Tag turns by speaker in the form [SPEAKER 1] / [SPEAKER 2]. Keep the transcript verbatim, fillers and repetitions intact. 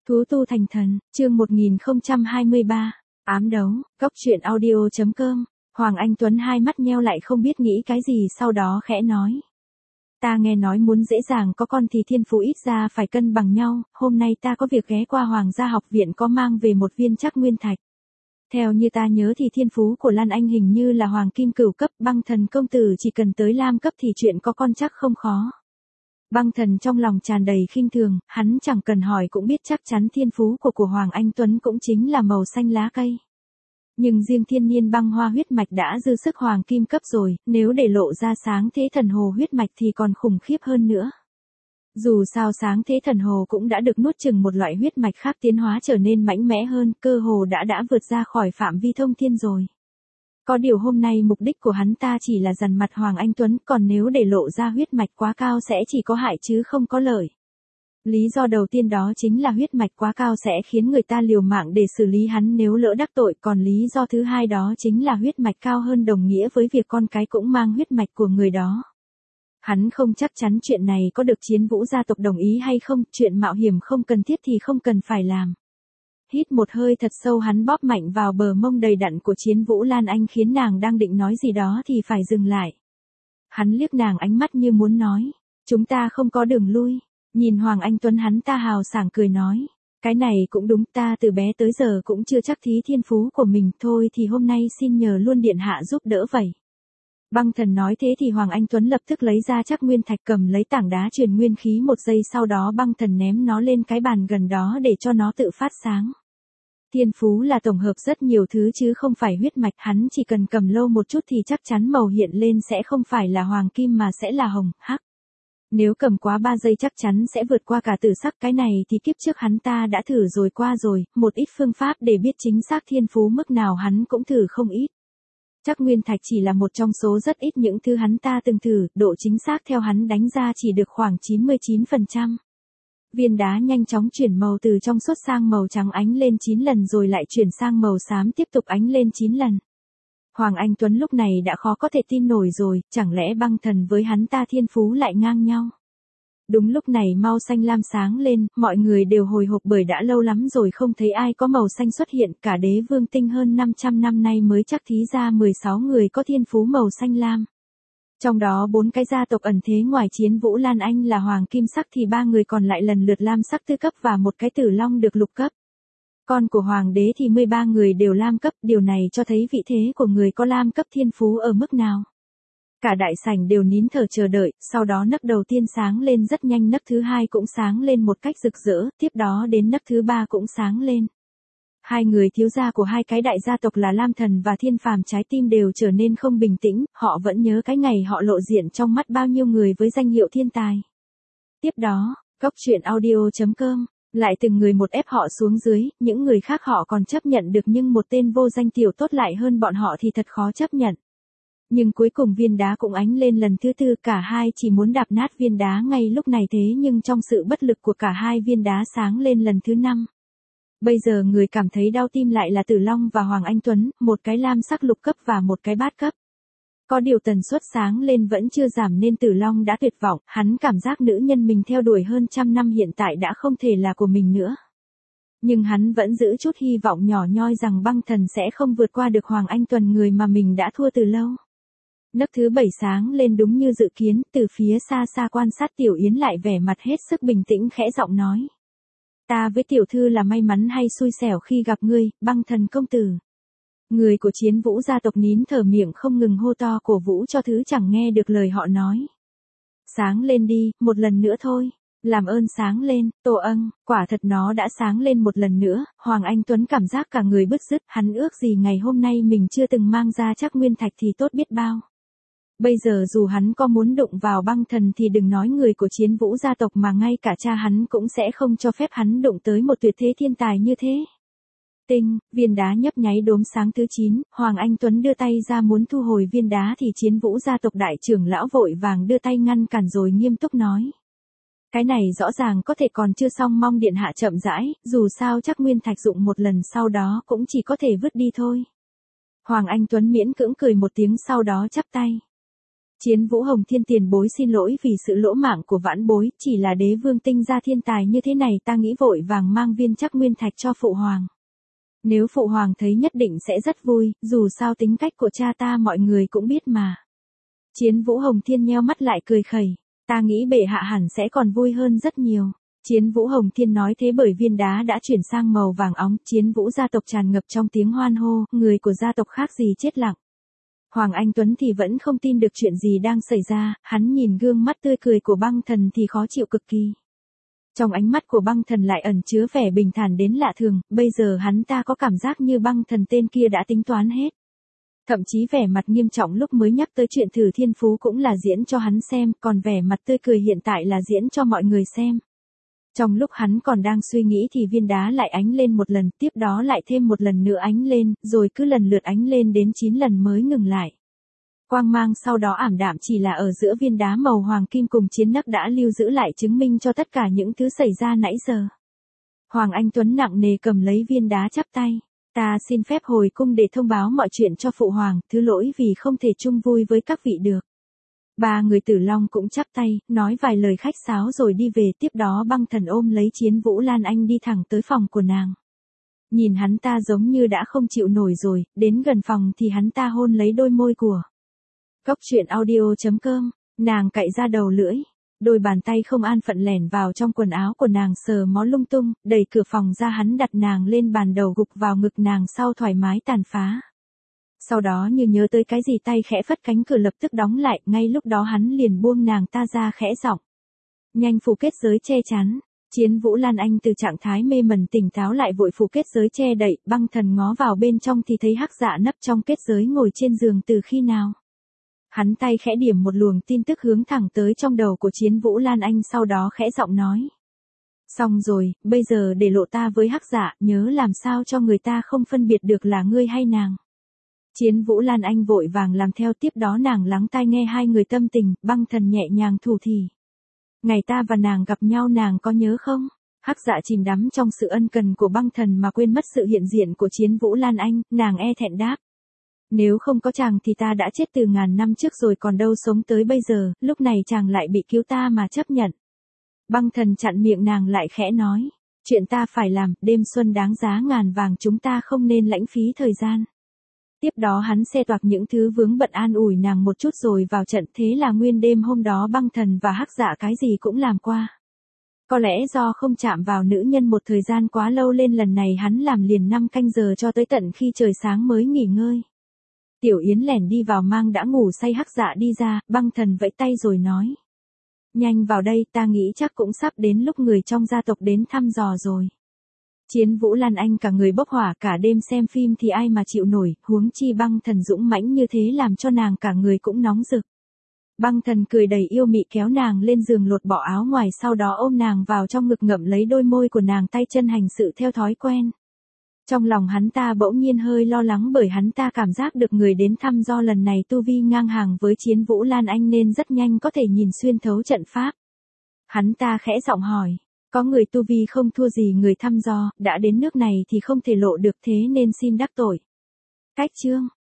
[SPEAKER 1] Thú tu thành thần, chương một nghìn không trăm hai mươi ba, ám đấu, góc truyện audio.com, Hoàng Anh Tuấn hai mắt nheo lại không biết nghĩ cái gì sau đó khẽ nói. Ta nghe nói muốn dễ dàng có con thì thiên phú ít ra phải cân bằng nhau, hôm nay ta có việc ghé qua Hoàng gia học viện có mang về một viên trắc nguyên thạch. Theo như ta nhớ thì thiên phú của Lan Anh hình như là Hoàng Kim cửu cấp, Băng Thần công tử chỉ cần tới Lam cấp thì chuyện có con chắc không khó. Băng Thần trong lòng tràn đầy khinh thường, hắn chẳng cần hỏi cũng biết chắc chắn thiên phú của của Hoàng Anh Tuấn cũng chính là màu xanh lá cây. Nhưng riêng thiên niên băng hoa huyết mạch đã dư sức Hoàng Kim cấp rồi, nếu để lộ ra sáng thế thần hồ huyết mạch thì còn khủng khiếp hơn nữa. Dù sao sáng thế thần hồ cũng đã được nuốt chừng một loại huyết mạch khác tiến hóa trở nên mạnh mẽ hơn, cơ hồ đã đã vượt ra khỏi phạm vi thông thiên rồi. Có điều hôm nay mục đích của hắn ta chỉ là dằn mặt Hoàng Anh Tuấn, còn nếu để lộ ra huyết mạch quá cao sẽ chỉ có hại chứ không có lợi. Lý do đầu tiên đó chính là huyết mạch quá cao sẽ khiến người ta liều mạng để xử lý hắn nếu lỡ đắc tội, còn lý do thứ hai đó chính là huyết mạch cao hơn đồng nghĩa với việc con cái cũng mang huyết mạch của người đó. Hắn không chắc chắn chuyện này có được Chiến Vũ gia tộc đồng ý hay không, chuyện mạo hiểm không cần thiết thì không cần phải làm. Hít một hơi thật sâu hắn bóp mạnh vào bờ mông đầy đặn của Chiến Vũ Lan Anh khiến nàng đang định nói gì đó thì phải dừng lại. Hắn liếc nàng ánh mắt như muốn nói, chúng ta không có đường lui. Nhìn Hoàng Anh Tuấn hắn ta hào sảng cười nói, cái này cũng đúng, ta từ bé tới giờ cũng chưa chắc thí thiên phú của mình, thôi thì hôm nay xin nhờ luôn điện hạ giúp đỡ vậy. Băng Thần nói thế thì Hoàng Anh Tuấn lập tức lấy ra trắc nguyên thạch, cầm lấy tảng đá truyền nguyên khí một giây sau đó Băng Thần ném nó lên cái bàn gần đó để cho nó tự phát sáng. Thiên phú là tổng hợp rất nhiều thứ chứ không phải huyết mạch, hắn chỉ cần cầm lâu một chút thì chắc chắn màu hiện lên sẽ không phải là hoàng kim mà sẽ là hồng, hắc. Nếu cầm quá ba giây chắc chắn sẽ vượt qua cả tử sắc, cái này thì kiếp trước hắn ta đã thử rồi qua rồi, một ít phương pháp để biết chính xác thiên phú mức nào hắn cũng thử không ít. Trắc nguyên thạch chỉ là một trong số rất ít những thứ hắn ta từng thử, độ chính xác theo hắn đánh ra chỉ được khoảng chín mươi chín phần trăm. Viên đá nhanh chóng chuyển màu từ trong suốt sang màu trắng ánh lên chín lần rồi lại chuyển sang màu xám tiếp tục ánh lên chín lần. Hoàng Anh Tuấn lúc này đã khó có thể tin nổi rồi, chẳng lẽ Băng Thần với hắn ta thiên phú lại ngang nhau. Đúng lúc này màu xanh lam sáng lên, mọi người đều hồi hộp bởi đã lâu lắm rồi không thấy ai có màu xanh xuất hiện, cả đế vương tinh hơn năm trăm năm nay mới chắc thí ra mười sáu người có thiên phú màu xanh lam. Trong đó bốn cái gia tộc ẩn thế ngoài Chiến Vũ Lan Anh là hoàng kim sắc thì ba người còn lại lần lượt lam sắc tư cấp và một cái tử long được lục cấp. Con của hoàng đế thì mười ba người đều lam cấp, điều này cho thấy vị thế của người có lam cấp thiên phú ở mức nào. Cả đại sảnh đều nín thở chờ đợi, sau đó nấc đầu tiên sáng lên rất nhanh, nấc thứ hai cũng sáng lên một cách rực rỡ, tiếp đó đến nấc thứ ba cũng sáng lên. Hai người thiếu gia của hai cái đại gia tộc là Lam Thần và Thiên Phàm trái tim đều trở nên không bình tĩnh, họ vẫn nhớ cái ngày họ lộ diện trong mắt bao nhiêu người với danh hiệu thiên tài. Tiếp đó, góc truyện audio.com, lại từng người một ép họ xuống dưới, những người khác họ còn chấp nhận được nhưng một tên vô danh tiểu tốt lại hơn bọn họ thì thật khó chấp nhận. Nhưng cuối cùng viên đá cũng ánh lên lần thứ tư, cả hai chỉ muốn đạp nát viên đá ngay lúc này thế nhưng trong sự bất lực của cả hai viên đá sáng lên lần thứ năm. Bây giờ người cảm thấy đau tim lại là Tử Long và Hoàng Anh Tuấn, một cái lam sắc lục cấp và một cái bát cấp. Có điều tần suất sáng lên vẫn chưa giảm nên Tử Long đã tuyệt vọng, hắn cảm giác nữ nhân mình theo đuổi hơn trăm năm hiện tại đã không thể là của mình nữa. Nhưng hắn vẫn giữ chút hy vọng nhỏ nhoi rằng Băng Thần sẽ không vượt qua được Hoàng Anh Tuấn, người mà mình đã thua từ lâu. Nấc thứ bảy sáng lên đúng như dự kiến, từ phía xa xa quan sát Tiểu Yến lại vẻ mặt hết sức bình tĩnh khẽ giọng nói. Ta với tiểu thư là may mắn hay xui xẻo khi gặp ngươi, Băng Thần công tử. Người của Chiến Vũ gia tộc nín thở miệng không ngừng hô to cổ vũ cho thứ chẳng nghe được lời họ nói. Sáng lên đi, một lần nữa thôi. Làm ơn sáng lên, Tô Ân, quả thật nó đã sáng lên một lần nữa, Hoàng Anh Tuấn cảm giác cả người bứt rứt, hắn ước gì ngày hôm nay mình chưa từng mang ra trắc nguyên thạch thì tốt biết bao. Bây giờ dù hắn có muốn đụng vào Băng Thần thì đừng nói người của Chiến Vũ gia tộc mà ngay cả cha hắn cũng sẽ không cho phép hắn đụng tới một tuyệt thế thiên tài như thế. Tinh, viên đá nhấp nháy đốm sáng thứ chín, Hoàng Anh Tuấn đưa tay ra muốn thu hồi viên đá thì Chiến Vũ gia tộc đại trưởng lão vội vàng đưa tay ngăn cản rồi nghiêm túc nói. Cái này rõ ràng có thể còn chưa xong, mong điện hạ chậm rãi, dù sao chắc nguyên thạch dụng một lần sau đó cũng chỉ có thể vứt đi thôi. Hoàng Anh Tuấn miễn cưỡng cười một tiếng sau đó chắp tay. Chiến Vũ Hồng Thiên tiền bối xin lỗi vì sự lỗ mãng của vãn bối, chỉ là đế vương tinh ra thiên tài như thế này ta nghĩ vội vàng mang viên Trắc Nguyên Thạch cho phụ hoàng. Nếu phụ hoàng thấy nhất định sẽ rất vui, dù sao tính cách của cha ta mọi người cũng biết mà. Chiến Vũ Hồng Thiên nheo mắt lại cười khẩy, ta nghĩ bệ hạ hẳn sẽ còn vui hơn rất nhiều. Chiến Vũ Hồng Thiên nói thế bởi viên đá đã chuyển sang màu vàng óng, Chiến Vũ gia tộc tràn ngập trong tiếng hoan hô, người của gia tộc khác gì chết lặng. Hoàng Anh Tuấn thì vẫn không tin được chuyện gì đang xảy ra, hắn nhìn gương mắt tươi cười của Băng Thần thì khó chịu cực kỳ. Trong ánh mắt của Băng Thần lại ẩn chứa vẻ bình thản đến lạ thường, bây giờ hắn ta có cảm giác như Băng Thần tên kia đã tính toán hết. Thậm chí vẻ mặt nghiêm trọng lúc mới nhắc tới chuyện thử thiên phú cũng là diễn cho hắn xem, còn vẻ mặt tươi cười hiện tại là diễn cho mọi người xem. Trong lúc hắn còn đang suy nghĩ thì viên đá lại ánh lên một lần, tiếp đó lại thêm một lần nữa ánh lên, rồi cứ lần lượt ánh lên đến chín lần mới ngừng lại. Quang mang sau đó ảm đạm chỉ là ở giữa viên đá màu hoàng kim cùng chiến nấc đã lưu giữ lại chứng minh cho tất cả những thứ xảy ra nãy giờ. Hoàng Anh Tuấn nặng nề cầm lấy viên đá chắp tay. Ta xin phép hồi cung để thông báo mọi chuyện cho phụ hoàng, thứ lỗi vì không thể chung vui với các vị được. Ba người Tử Long cũng chắp tay, nói vài lời khách sáo rồi đi về, tiếp đó Băng Thần ôm lấy Chiến Vũ Lan Anh đi thẳng tới phòng của nàng. Nhìn hắn ta giống như đã không chịu nổi rồi, đến gần phòng thì hắn ta hôn lấy đôi môi của. Cốc truyện audio chấm com, nàng cạy ra đầu lưỡi, đôi bàn tay không an phận lẻn vào trong quần áo của nàng sờ mó lung tung, đẩy cửa phòng ra hắn đặt nàng lên bàn đầu gục vào ngực nàng sau thoải mái tàn phá. Sau đó như nhớ tới cái gì tay khẽ phất cánh cửa lập tức đóng lại, ngay lúc đó hắn liền buông nàng ta ra khẽ giọng. Nhanh phủ kết giới che chắn. Chiến Vũ Lan Anh từ trạng thái mê mẩn tỉnh táo lại vội phủ kết giới che đậy, Băng Thần ngó vào bên trong thì thấy Hắc Dạ nấp trong kết giới ngồi trên giường từ khi nào. Hắn tay khẽ điểm một luồng tin tức hướng thẳng tới trong đầu của Chiến Vũ Lan Anh sau đó khẽ giọng nói. Xong rồi, bây giờ để lộ ta với Hắc Dạ, nhớ làm sao cho người ta không phân biệt được là ngươi hay nàng. Chiến Vũ Lan Anh vội vàng làm theo, tiếp đó nàng lắng tai nghe hai người tâm tình, Băng Thần nhẹ nhàng thủ thỉ. Ngày ta và nàng gặp nhau nàng có nhớ không? Hắc Dạ chìm đắm trong sự ân cần của Băng Thần mà quên mất sự hiện diện của Chiến Vũ Lan Anh, nàng e thẹn đáp. Nếu không có chàng thì ta đã chết từ ngàn năm trước rồi còn đâu sống tới bây giờ, lúc này chàng lại bị cứu ta mà chấp nhận. Băng Thần chặn miệng nàng lại khẽ nói. Chuyện ta phải làm, đêm xuân đáng giá ngàn vàng chúng ta không nên lãng phí thời gian. Tiếp đó hắn xe toạc những thứ vướng bận an ủi nàng một chút rồi vào trận, thế là nguyên đêm hôm đó Băng Thần và Hắc Dạ cái gì cũng làm qua. Có lẽ do không chạm vào nữ nhân một thời gian quá lâu nên lần này hắn làm liền năm canh giờ cho tới tận khi trời sáng mới nghỉ ngơi. Tiểu Yến lẻn đi vào mang đã ngủ say Hắc Dạ đi ra, Băng Thần vẫy tay rồi nói. Nhanh vào đây, ta nghĩ chắc cũng sắp đến lúc người trong gia tộc đến thăm dò rồi. Chiến Vũ Lan Anh cả người bốc hỏa, cả đêm xem phim thì ai mà chịu nổi, huống chi Băng Thần dũng mãnh như thế làm cho nàng cả người cũng nóng rực. Băng Thần cười đầy yêu mị kéo nàng lên giường lột bỏ áo ngoài sau đó ôm nàng vào trong ngực ngậm lấy đôi môi của nàng tay chân hành sự theo thói quen. Trong lòng hắn ta bỗng nhiên hơi lo lắng bởi hắn ta cảm giác được người đến thăm do lần này tu vi ngang hàng với Chiến Vũ Lan Anh nên rất nhanh có thể nhìn xuyên thấu trận pháp. Hắn ta khẽ giọng hỏi. Có người tu vi không thua gì người thăm dò, đã đến nước này thì không thể lộ được thế nên xin đắc tội. Cách chương.